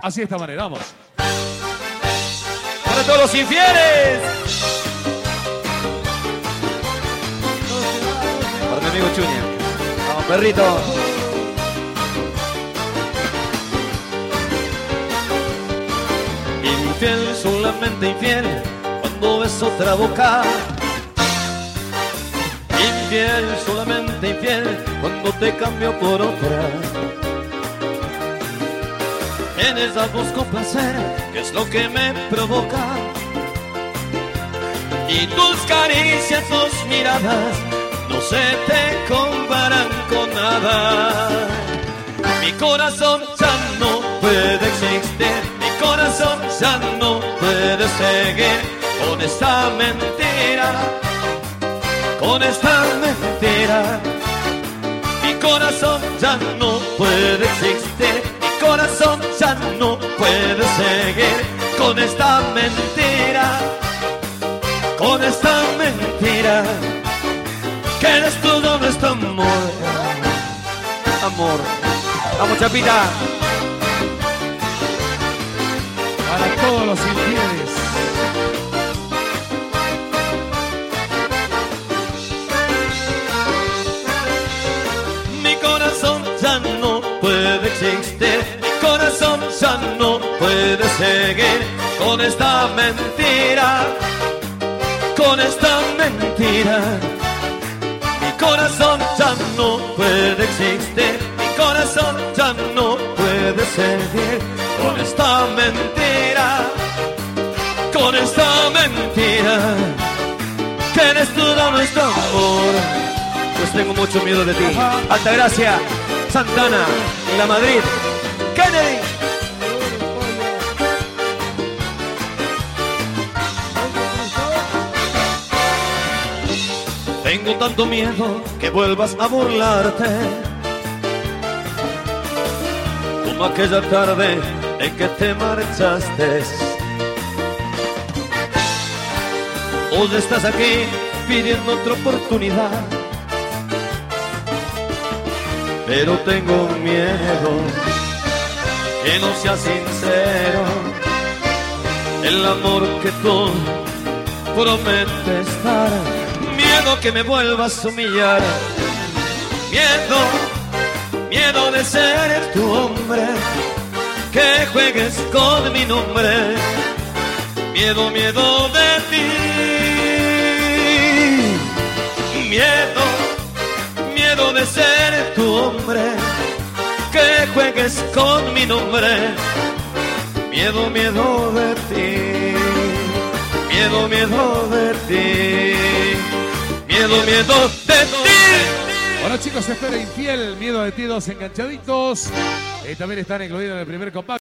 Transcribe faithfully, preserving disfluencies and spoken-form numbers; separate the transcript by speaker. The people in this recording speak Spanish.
Speaker 1: Así de esta manera, vamos.
Speaker 2: Para todos los infieles. Para mi amigo Chuña. Vamos, perrito. Infiel, solamente infiel, cuando ves otra boca. Infiel, solamente infiel, cuando te cambio por otra. En esa busco placer, que es lo que me provoca. Y tus caricias, tus miradas, no se te comparan con nada. Mi corazón ya no puede existir, mi corazón ya no puede seguir con esta mentira, con esta mentira. Mi corazón ya no puede existir, mi corazón ya no puede seguir con esta mentira, con esta mentira. Que eres todo nuestro amor, amor. Vamos, Chapita.
Speaker 1: Para todos los infieles.
Speaker 2: Mi corazón ya no puede existir, mi corazón ya no puede seguir con esta mentira, con esta mentira. Mi corazón ya no puede existir, mi corazón ya no puede seguir con esta mentira, con esta mentira. Que eres todo nuestro amor. Pues tengo mucho miedo de ti. Altagracia, Santana, La Madrid, Kennedy. Tengo tanto miedo que vuelvas a burlarte, como aquella tarde en que te marchaste. Hoy estás aquí pidiendo otra oportunidad, pero tengo miedo que no sea sincero el amor que tú prometes dar. Miedo que me vuelvas a humillar, miedo, miedo de ser tu hombre, que juegues con mi nombre. Miedo, miedo de ti, miedo, miedo de ser tu hombre, que juegues con mi nombre. Miedo, miedo de ti, miedo, miedo de ti, miedo, miedo de ti.
Speaker 1: Bueno, chicos, espera Infiel, Miedo de ti, dos enganchaditos. Eh, también están incluidos en el primer compacto.